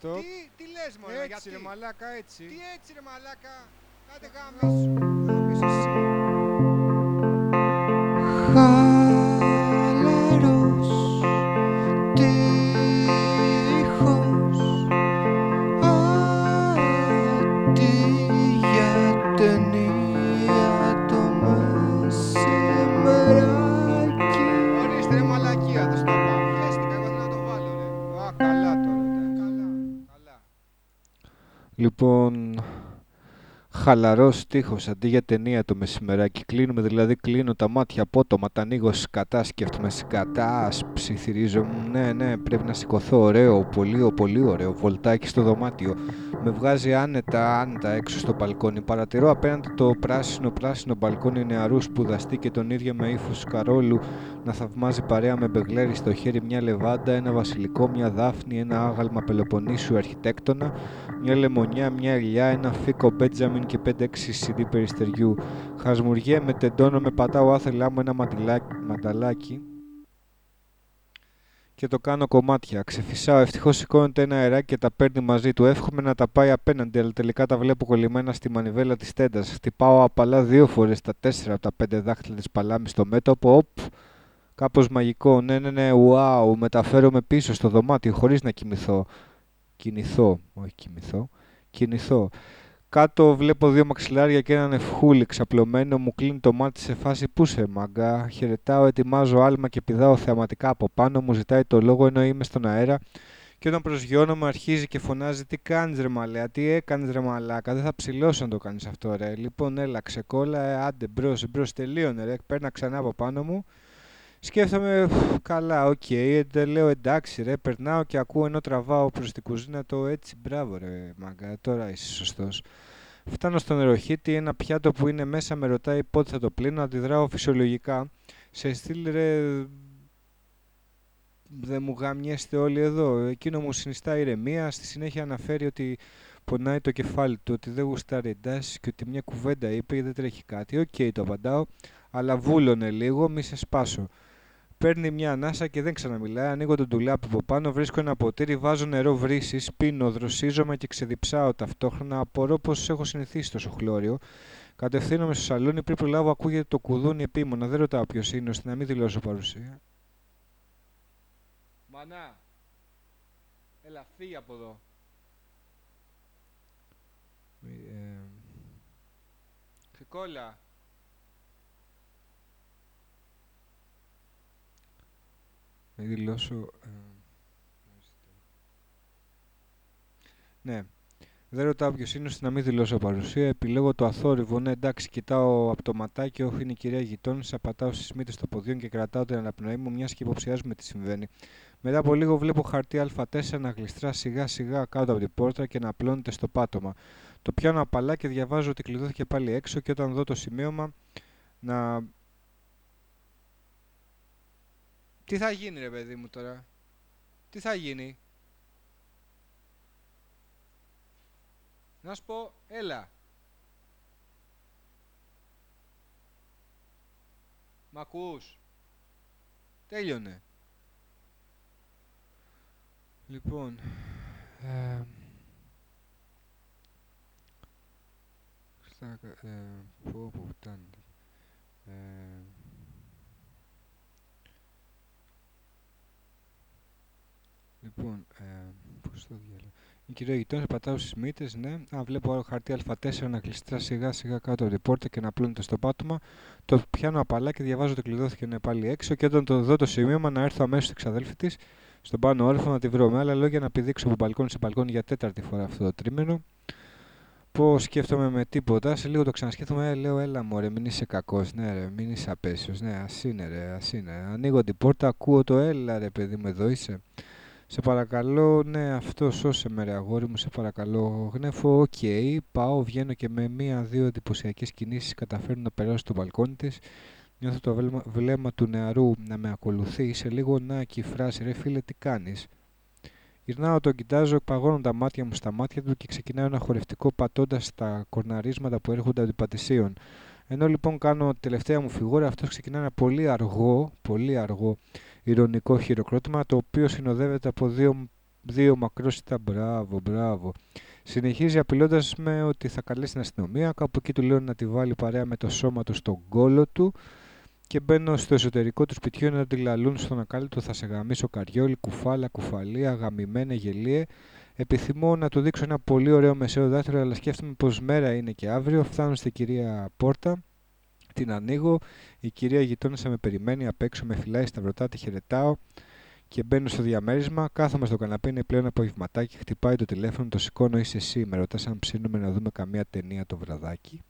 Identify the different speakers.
Speaker 1: αυτό.
Speaker 2: Τι λες μωρέ,
Speaker 1: Έτσι
Speaker 2: γιατί?
Speaker 1: ρε μαλάκα, έτσι.
Speaker 2: Τι έτσι ρε μαλάκα? Κάντε γάμισου.
Speaker 1: Γάμισου εσύ.
Speaker 3: Χαλαρός τείχος, αντί για ταινία το μεσημεράκι.
Speaker 2: Ορίστε ρε μαλακία, δεν στο πάω. Χαίστηκα, εγώ θέλω να το βάλω ρε.
Speaker 1: Α, καλά τώρα.
Speaker 2: Καλά.
Speaker 1: Λοιπόν, χαλαρός τείχος αντί για ταινία το μεσημεράκι. Κλείνουμε, δηλαδή κλείνω τα μάτια απότομα, τα ανοίγω σκατά, σκέφτομαι σκατά, ψιθυρίζομαι. Ναι, πρέπει να σηκωθώ. Ωραίο, πολύ ωραίο. Βολτάκι στο δωμάτιο. Με βγάζει άνετα έξω στο μπαλκόνι. Παρατηρώ απέναντι το πράσινο μπαλκόνι νεαρού σπουδαστή και τον ίδιο με ύφος Καρόλου να θαυμάζει παρέα με μπεγλέρι στο χέρι μια λεβάντα, ένα βασιλικό, μια δάφνη, ένα άγαλμα Πελοποννήσου αρχιτέκτονα, μια λεμονιά, μια ελιά, ένα φίκο Μπέντζαμιν και 5-6 CD περιστεριού. Χασμουριέμαι, τεντώνομαι, πατάω άθελά μου ένα μανταλάκι και το κάνω κομμάτια. Ξεφυσάω, ευτυχώς σηκώνεται ένα αεράκι και τα παίρνει μαζί του. Εύχομαι να τα πάει απέναντι, αλλά τελικά τα βλέπω κολλημένα στη μανιβέλα της τέντας. Χτυπάω απαλά 2 φορές τα 4 από τα 5 δάχτυλα της παλάμης στο μέτωπο. Οπ! Κάπως μαγικό. Ναι, wow. Μεταφέρομαι πίσω στο δωμάτιο χωρίς να κινηθώ. Κάτω βλέπω 2 μαξιλάρια και έναν ευχούλη ξαπλωμένο. Μου κλείνει το μάτι σε φάση πού σε μάγκα. Χαιρετάω, ετοιμάζω άλμα και πηδάω θεαματικά από πάνω. Μου ζητάει το λόγο ενώ είμαι στον αέρα. Και όταν προσγειώνομαι αρχίζει και φωνάζει: Τι κάνεις ρε μαλέα, τι έκανες ρε μαλάκα. Δεν θα ψηλώσω να το κάνεις αυτό ρε. Λοιπόν, έλα, ξεκόλα, άντε μπρος, τελείωνε ρε. Παίρνα ξανά από πάνω μου. Σκέφτομαι, καλά, οκ, λέω εντάξει ρε, περνάω και ακούω ενώ τραβάω προς την κουζίνα το έτσι, μπράβο ρε μάγκα, τώρα είσαι σωστός. Φτάνω στο νεροχύτη, ένα πιάτο που είναι μέσα με ρωτάει πότε θα το πλύνω, αντιδράω φυσιολογικά. Σε στυλ ρε, δεν μου γαμιέστε όλοι εδώ. Εκείνο μου συνιστά ηρεμία, στη συνέχεια αναφέρει ότι πονάει το κεφάλι του, ότι δεν γουστάρει εντάσεις και ότι μια κουβέντα είπε ή δεν τρέχει κάτι. Οκ, το απαντάω, αλλά βούλωνε λίγο, μη σε σπάσω. Παίρνει μια ανάσα και δεν ξαναμιλάει. Ανοίγω τον ντουλάπι από πάνω, βρίσκω ένα ποτήρι, βάζω νερό βρύσης, πίνω, δροσίζομαι και ξεδιψάω ταυτόχρονα. Απορώ πως έχω συνηθίσει στο χλώριο. Κατευθύνομαι στο σαλόνι, πριν προλάβω ακούγεται το κουδούνι επίμονα. Δεν ρωτάω ποιος είναι, ώστε να μην δηλώσω παρουσία. Μανά, έλα φύγει από εδώ. Ξεκόλα. Να δηλώσω... Ναι. Δεν ρωτάω ποιος είναι ώστε να μην δηλώσω παρουσία. Επιλέγω το αθόρυβο. Ναι, εντάξει, κοιτάω από το ματάκι. Όχι, είναι η κυρία γειτόνισσα. Πατάω στις μύτες των ποδιών και κρατάω την αναπνοή μου, μιας και υποψιάζουμε τι συμβαίνει. Μετά από λίγο βλέπω χαρτί Α4 να γλιστρά σιγά σιγά κάτω από την πόρτα και να απλώνεται στο πάτωμα. Το πιάνω απαλά και διαβάζω ότι κλειδώθηκε πάλι έξω και όταν δω το σημείωμα να... Τι θα γίνει ρε παιδί μου τώρα? Τι θα γίνει? Να σου πω, έλα. Μ' ακούς? Τέλειωνε. Λοιπόν... Πω φτάνει. Λοιπόν, πώς το διάλεγα. Η κυρία γειτόνισσα, πατάω στις μύτες, ναι. Βλέπω χαρτί Α4 να κλειστρά σιγά σιγά κάτω από την πόρτα και να απλώνεται στο πάτωμα. Το πιάνω απαλά και διαβάζω ότι κλειδώθηκε να πάλι έξω. Και όταν το δω το σημείωμα, να έρθω αμέσως στην ξαδέλφη της, στον πάνω όροφο να τη βρω. Με άλλα λόγια, να πηδήξω από μπαλκόνι σε μπαλκόνι για 4η φορά αυτό το τρίμηνο. Πώς σκέφτομαι με τίποτα, σε λίγο το ξανασκέφτομαι, λέω έλα μωρέ, μην είσαι κακός, ναι ρε, μην είσαι απέσιος, ναι, ας είναι ρε, ας είναι. Ανοίγω την πόρτα, ακούω το έλα ρε παιδί μου, εδώ είσαι. Σε παρακαλώ, ναι, αυτό σώσε με ρε αγόρι μου, σε παρακαλώ. Γνέφω, οκ, πάω, βγαίνω και με 1-2 εντυπωσιακές κινήσεις καταφέρνω να περάσω στο μπαλκόνι της. Νιώθω το βλέμμα του νεαρού να με ακολουθεί, σε λίγο να και η φράση, ρε φίλε, τι κάνεις. Γυρνάω, τον κοιτάζω, παγώνω τα μάτια μου στα μάτια του και ξεκινάω ένα χορευτικό πατώντας τα κορναρίσματα που έρχονται από την Πατησίων. Ενώ λοιπόν κάνω τη τελευταία μου φιγούρα, αυτός ξεκινά ένα πολύ αργό ηρωνικό χειροκρότημα, το οποίο συνοδεύεται από 2 2 μακρόσιτα, μπράβο. Συνεχίζει απειλώντας με ότι θα καλέσει την αστυνομία. Κάπου εκεί του λέω να τη βάλει παρέα με το σώμα του στον κόλο του. Και μπαίνω στο εσωτερικό του σπιτιού να τη λαλούν στον ακάλι του: θα σε γαμίσω καριόλι, κουφάλα, κουφαλία, γαμημένε γελίε. Επιθυμώ να του δείξω ένα πολύ ωραίο μεσαίο δάχτυλο, αλλά σκέφτομαι πως μέρα είναι και αύριο. Φτάνω στην κυρία πόρτα, την ανοίγω. Η κυρία γειτόνισσα με περιμένει απ' έξω, με φυλάει σταυρωτά, τη χαιρετάω και μπαίνω στο διαμέρισμα. Κάθομαι στο καναπέ, είναι πλέον απογευματάκι. Χτυπάει το τηλέφωνο, το σηκώνω. Είσαι εσύ? Με ρωτάς αν ψήνουμε να δούμε καμία ταινία το βραδάκι.